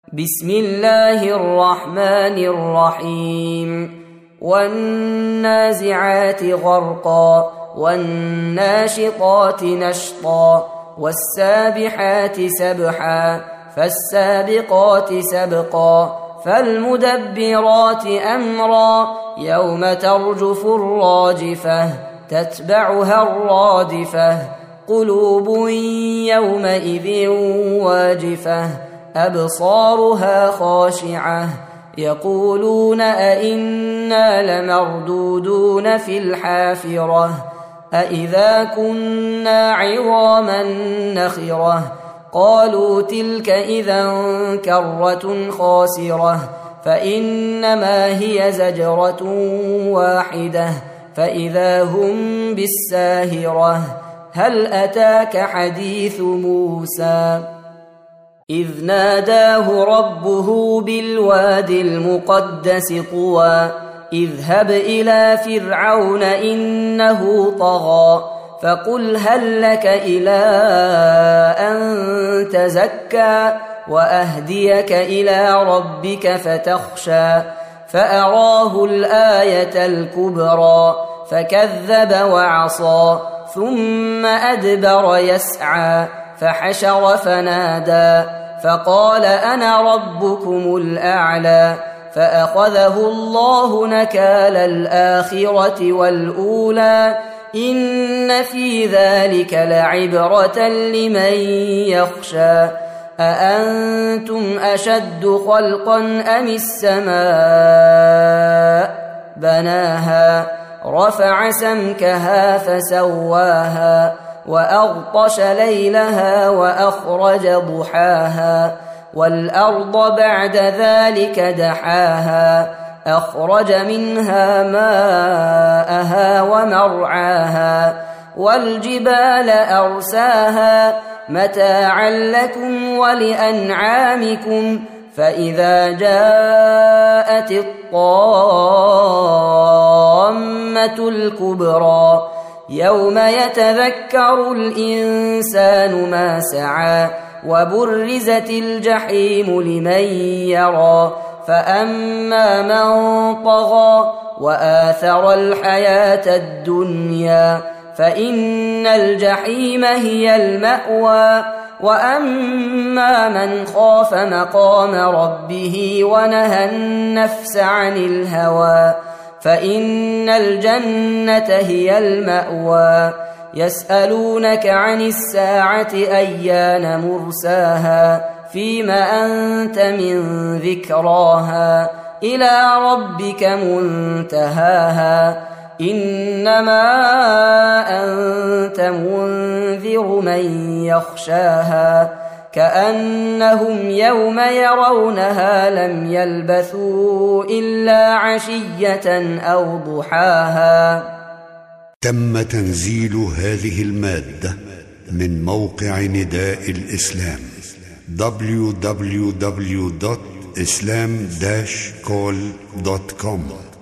بسم الله الرحمن الرحيم والنازعات غرقا والناشطات نشطا والسابحات سبحا فالسابقات سبقا فالمدبرات أمرا يوم ترجف الراجفة تتبعها الرادفة قلوب يومئذ واجفة أبصارها خاشعة يقولون أئنا لمردودون في الحافرة أئذا كنا عظاما نخرة قالوا تلك إذا كرة خاسرة فإنما هي زجرة واحدة فإذا هم بالساهرة هل أتاك حديث موسى إذ ناداه ربه بالوادي المقدس طوى اذهب إلى فرعون إنه طغى فقل هل لك إلى أن تزكى وأهديك إلى ربك فتخشى فأراه الآية الكبرى فكذب وعصى ثم أدبر يسعى فحشر فنادى فقال أنا ربكم الأعلى فأخذه الله نكال الآخرة والأولى إن في ذلك لعبرة لمن يخشى أأنتم أشد خلقا أم السماء بناها رفع سمكها فسواها وأغطش ليلها وأخرج ضحاها والأرض بعد ذلك دحاها أخرج منها ماءها ومرعاها والجبال أرساها متاعا لكم ولأنعامكم فإذا جاءت الطامة الكبرى يوم يتذكر الإنسان ما سعى وبرزت الجحيم لمن يرى فأما من طغى وآثر الحياة الدنيا فإن الجحيم هي المأوى وأما من خاف مقام ربه ونهى النفس عن الهوى فإن الجنة هي المأوى يسألونك عن الساعة أيان مرساها فيم أنت من ذكراها إلى ربك منتهاها إنما أنت منذر من يخشاها كأنهم يوم يرونها لم يلبثوا إلا عشية أو ضحاها. تم تنزيل هذه المادة من موقع نداء الإسلام www.islam-call.com